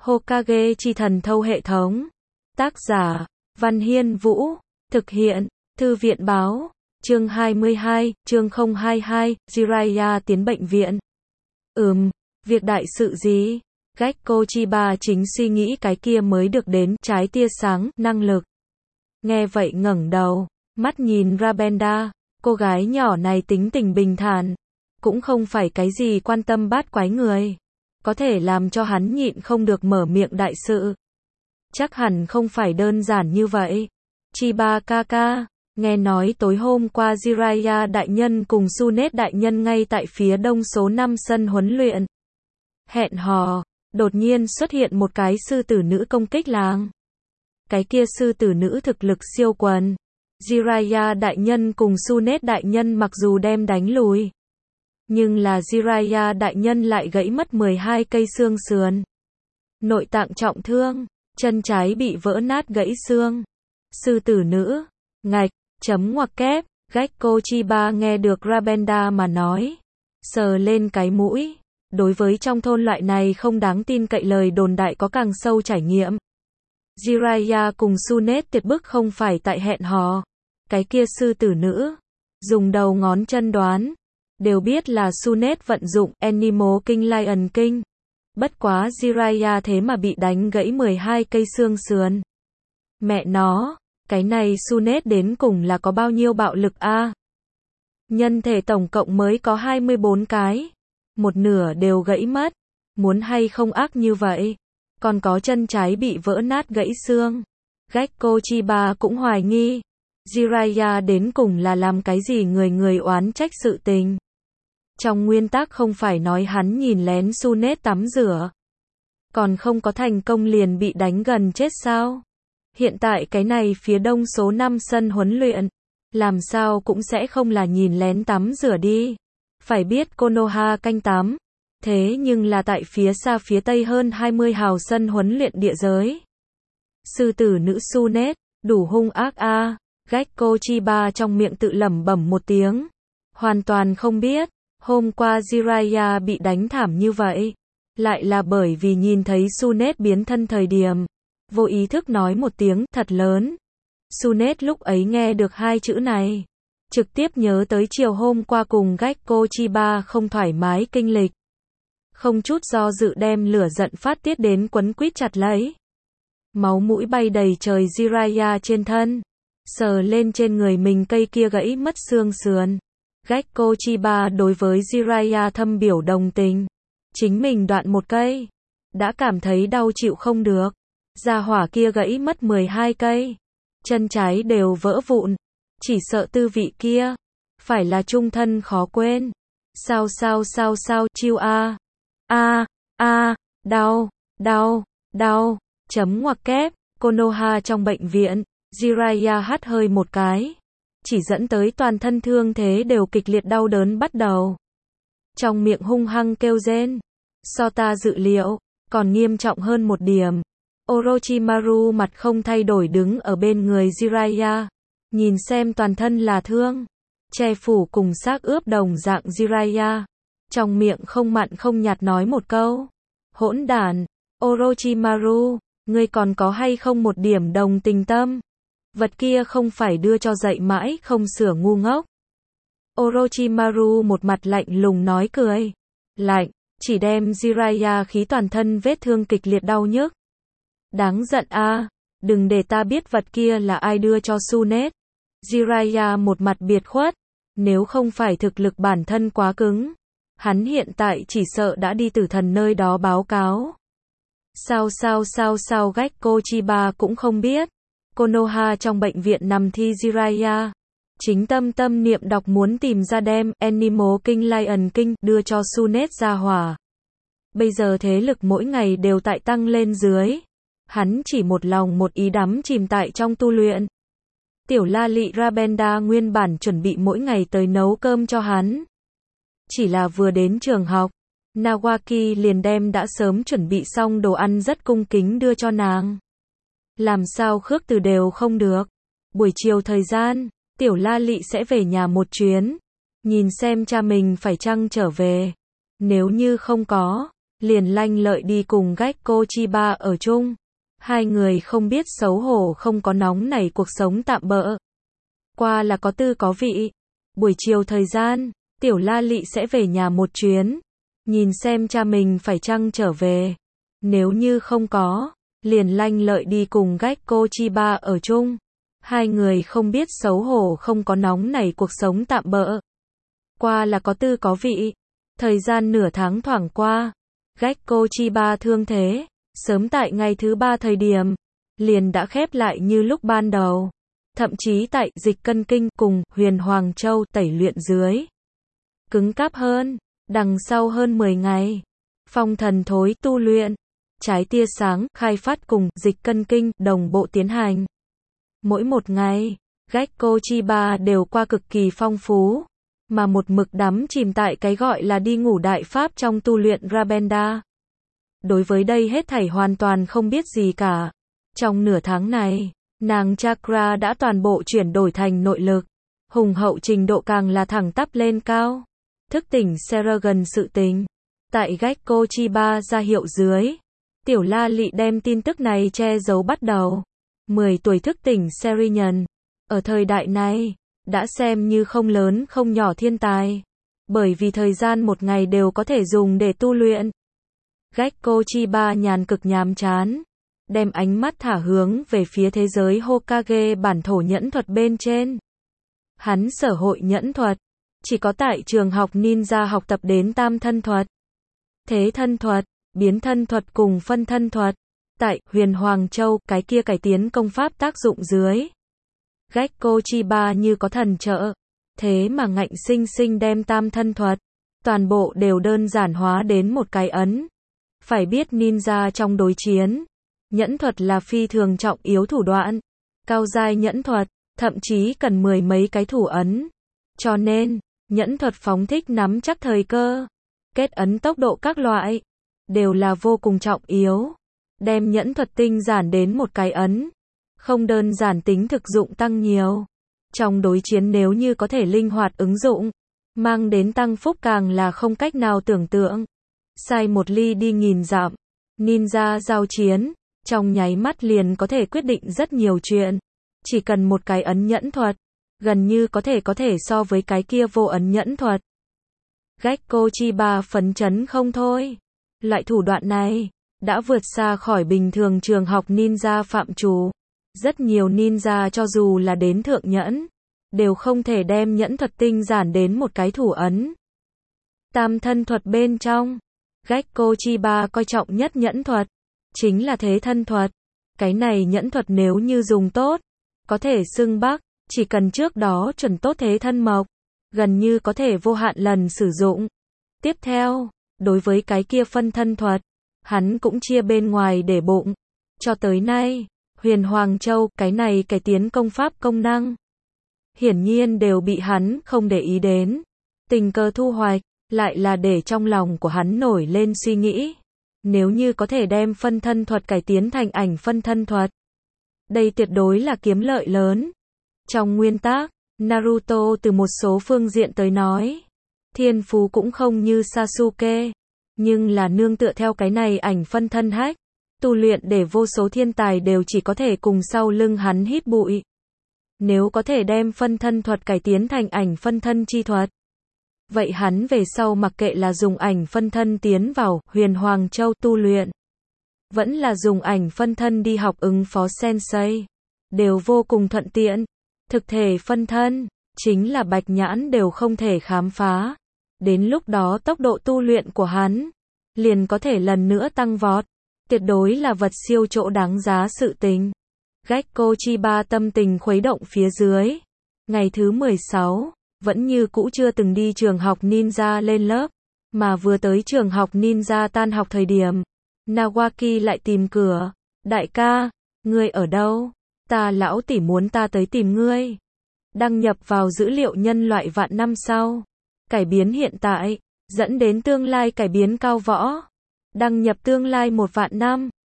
Hokage chi thần thâu hệ thống. Tác giả, Văn Hiên Vũ. Thực hiện, Thư viện Báo. Chương 22, chương 022, Jiraiya tiến bệnh viện. Việc đại sự gì? Gekko Chiba chính suy nghĩ cái kia mới được đến, trái tia sáng, năng lực. Nghe vậy ngẩng đầu, mắt nhìn Rabenda, cô gái nhỏ này tính tình bình thản, cũng không phải cái gì quan tâm bát quái người. Có thể làm cho hắn nhịn không được mở miệng đại sự. Chắc hẳn không phải đơn giản như vậy. Chiba Kaka, nghe nói tối hôm qua Jiraiya đại nhân cùng Sunet đại nhân ngay tại phía đông số 5 sân huấn luyện. Hẹn hò, đột nhiên xuất hiện một cái sư tử nữ công kích làng. Cái kia sư tử nữ thực lực siêu quần. Jiraiya đại nhân cùng Sunet đại nhân mặc dù đem đánh lùi, nhưng là Jiraiya đại nhân lại gãy mất 12 cây xương sườn. Nội tạng trọng thương, chân trái bị vỡ nát gãy xương. Sư tử nữ, ngạch, chấm ngoặc kép, Gekko Chiba nghe được Rabenda mà nói. Sờ lên cái mũi, đối với trong thôn loại này không đáng tin cậy lời đồn đại có càng sâu trải nghiệm. Jiraiya cùng Sunet tuyệt bức không phải tại hẹn hò. Cái kia sư tử nữ, dùng đầu ngón chân đoán, đều biết là Sunet vận dụng Animal King Lion King. Bất quá Jiraiya thế mà bị đánh gãy 12 cây xương sườn. Mẹ nó, cái này Sunet đến cùng là có bao nhiêu bạo lực a? Nhân thể tổng cộng mới có 24 cái, một nửa đều gãy mất, muốn hay không ác như vậy. Còn có chân trái bị vỡ nát gãy xương. Gekko Chiba cũng hoài nghi, Jiraiya đến cùng là làm cái gì người oán trách sự tình. Trong nguyên tắc không phải nói hắn nhìn lén Sunet tắm rửa, còn không có thành công liền bị đánh gần chết sao? Hiện tại cái này phía đông số 5 sân huấn luyện, làm sao cũng sẽ không là nhìn lén tắm rửa đi. Phải biết Konoha canh tắm, thế nhưng là tại phía xa phía tây hơn 20 hào sân huấn luyện địa giới. Sư tử nữ Sunet, đủ hung ác a. Gekko Chiba trong miệng tự lẩm bẩm một tiếng. Hoàn toàn không biết, hôm qua Jiraiya bị đánh thảm như vậy, lại là bởi vì nhìn thấy Sunet biến thân thời điểm, vô ý thức nói một tiếng thật lớn. Sunet lúc ấy nghe được hai chữ này, trực tiếp nhớ tới chiều hôm qua cùng Gekko Chiba không thoải mái kinh lịch. Không chút do dự đem lửa giận phát tiết đến quấn quýt chặt lấy. Máu mũi bay đầy trời Jiraiya trên thân, sờ lên trên người mình cây kia gãy mất xương sườn. Gekko Chiba đối với Jiraiya thâm biểu đồng tình. Chính mình đoạn một cây, đã cảm thấy đau chịu không được. Gia hỏa kia gãy mất 12 cây, chân trái đều vỡ vụn. Chỉ sợ tư vị kia, phải là chung thân khó quên. Sao, chiêu a. Đau, chấm ngoặc kép, Konoha trong bệnh viện, Jiraiya hắt hơi một cái, chỉ dẫn tới toàn thân thương thế đều kịch liệt đau đớn bắt đầu. Trong miệng hung hăng kêu rên, so ta dự liệu, còn nghiêm trọng hơn một điểm. Orochimaru mặt không thay đổi đứng ở bên người Jiraiya, nhìn xem toàn thân là thương, che phủ cùng xác ướp đồng dạng Jiraiya. Trong miệng không mặn không nhạt nói một câu. Hỗn đản, Orochimaru, ngươi còn có hay không một điểm đồng tình tâm? Vật kia không phải đưa cho dạy mãi không sửa ngu ngốc. Orochimaru một mặt lạnh lùng nói cười. Lạnh, chỉ đem Jiraiya khí toàn thân vết thương kịch liệt đau nhức. Đáng giận a, đừng để ta biết vật kia là ai đưa cho Sunet. Jiraiya một mặt biệt khuất, nếu không phải thực lực bản thân quá cứng, hắn hiện tại chỉ sợ đã đi tử thần nơi đó báo cáo. Sao Gekko Chiba cũng không biết. Konoha trong bệnh viện nằm thi Jiraiya, chính tâm niệm đọc muốn tìm ra đem Animal King Lion King đưa cho Sunet ra hỏa. Bây giờ thế lực mỗi ngày đều tại tăng lên dưới. Hắn chỉ một lòng một ý đắm chìm tại trong tu luyện. Tiểu la lị Rabenda nguyên bản chuẩn bị mỗi ngày tới nấu cơm cho hắn. Chỉ là vừa đến trường học, Nawaki liền đem đã sớm chuẩn bị xong đồ ăn rất cung kính đưa cho nàng. Làm sao khước từ đều không được. Buổi chiều thời gian, tiểu la lị sẽ về nhà một chuyến, nhìn xem cha mình phải chăng trở về. Nếu như không có, liền lanh lợi đi cùng Gekko Chiba ở chung. Hai người không biết xấu hổ không có nóng nảy cuộc sống tạm bợ. Qua là có tư có vị. Buổi chiều thời gian, Tiểu La Lị sẽ về nhà một chuyến. Nhìn xem cha mình phải chăng trở về. Nếu như không có, liền lanh lợi đi cùng Gekko Chiba ở chung. Hai người không biết xấu hổ không có nóng nảy cuộc sống tạm bợ. Qua là có tư có vị. Thời gian nửa tháng thoảng qua. Gekko Chiba thương thế, sớm tại ngày thứ 3 thời điểm, liền đã khép lại như lúc ban đầu. Thậm chí tại dịch cân kinh cùng Huyền Hoàng Châu tẩy luyện dưới. Cứng cáp hơn, đằng sau hơn 10 ngày. Phong thần thối tu luyện, trái tia sáng khai phát cùng dịch cân kinh đồng bộ tiến hành. Mỗi một ngày, Gekko Chiba đều qua cực kỳ phong phú, mà một mực đắm chìm tại cái gọi là đi ngủ đại pháp trong tu luyện Rabenda. Đối với đây hết thảy hoàn toàn không biết gì cả. Trong nửa tháng này, nàng chakra đã toàn bộ chuyển đổi thành nội lực, hùng hậu trình độ càng là thẳng tắp lên cao. Thức tỉnh Seragon sự tình. Tại Gekko Chiba ra hiệu dưới, Tiểu La Lị đem tin tức này che giấu bắt đầu. 10 tuổi thức tỉnh Serinhân. Ở thời đại này, đã xem như không lớn không nhỏ thiên tài. Bởi vì thời gian một ngày đều có thể dùng để tu luyện. Gekko Chiba nhàn cực nhàm chán. Đem ánh mắt thả hướng về phía thế giới Hokage bản thổ nhẫn thuật bên trên. Hắn sở hội nhẫn thuật. Chỉ có tại trường học ninja học tập đến tam thân thuật. Thế thân thuật, biến thân thuật cùng phân thân thuật. Tại Huyền Hoàng Châu, cái kia cải tiến công pháp tác dụng dưới. Gekko Chiba như có thần trợ. Thế mà ngạnh sinh sinh đem tam thân thuật. Toàn bộ đều đơn giản hóa đến một cái ấn. Phải biết ninja trong đối chiến. Nhẫn thuật là phi thường trọng yếu thủ đoạn. Cao giai nhẫn thuật, thậm chí cần 10 mấy cái thủ ấn. Cho nên, nhẫn thuật phóng thích nắm chắc thời cơ. Kết ấn tốc độ các loại. Đều là vô cùng trọng yếu. Đem nhẫn thuật tinh giản đến một cái ấn. Không đơn giản tính thực dụng tăng nhiều. Trong đối chiến nếu như có thể linh hoạt ứng dụng. Mang đến tăng phúc càng là không cách nào tưởng tượng. Sai một ly đi nghìn dặm. Ninja giao chiến. Trong nháy mắt liền có thể quyết định rất nhiều chuyện. Chỉ cần một cái ấn nhẫn thuật. Gần như có thể so với cái kia vô ấn nhẫn thuật. Gekko Chiba phấn chấn không thôi. Loại thủ đoạn này đã vượt xa khỏi bình thường trường học ninja phạm trù. Rất nhiều ninja cho dù là đến thượng nhẫn, đều không thể đem nhẫn thuật tinh giản đến một cái thủ ấn. Tam thân thuật bên trong, Gekko Chiba coi trọng nhất nhẫn thuật, chính là thế thân thuật. Cái này nhẫn thuật nếu như dùng tốt, có thể xưng bác, chỉ cần trước đó chuẩn tốt thế thân mộc, gần như có thể vô hạn lần sử dụng. Tiếp theo, đối với cái kia phân thân thuật, hắn cũng chia bên ngoài để bụng. Cho tới nay, Huyền Hoàng Châu, cái này cải tiến công pháp công năng, hiển nhiên đều bị hắn không để ý đến. Tình cờ thu hoạch, lại là để trong lòng của hắn nổi lên suy nghĩ. Nếu như có thể đem phân thân thuật cải tiến thành ảnh phân thân thuật, đây tuyệt đối là kiếm lợi lớn. Trong nguyên tắc, Naruto từ một số phương diện tới nói, thiên phú cũng không như Sasuke, nhưng là nương tựa theo cái này ảnh phân thân hack, tu luyện để vô số thiên tài đều chỉ có thể cùng sau lưng hắn hít bụi. Nếu có thể đem phân thân thuật cải tiến thành ảnh phân thân chi thuật, vậy hắn về sau mặc kệ là dùng ảnh phân thân tiến vào Huyền Hoàng Châu tu luyện, vẫn là dùng ảnh phân thân đi học ứng phó sensei, đều vô cùng thuận tiện. Thực thể phân thân, chính là bạch nhãn đều không thể khám phá. Đến lúc đó tốc độ tu luyện của hắn, liền có thể lần nữa tăng vọt. Tuyệt đối là vật siêu chỗ đáng giá sự tình. Gekko Chiba tâm tình khuấy động phía dưới. Ngày thứ 16, vẫn như cũ chưa từng đi trường học ninja lên lớp, mà vừa tới trường học ninja tan học thời điểm, Nawaki lại tìm cửa. Đại ca, ngươi ở đâu? Ta lão tỷ muốn ta tới tìm ngươi. Đăng nhập vào dữ liệu nhân loại vạn năm sau. Cải biến hiện tại, dẫn đến tương lai cải biến cao võ. Đăng nhập tương lai 1 vạn năm.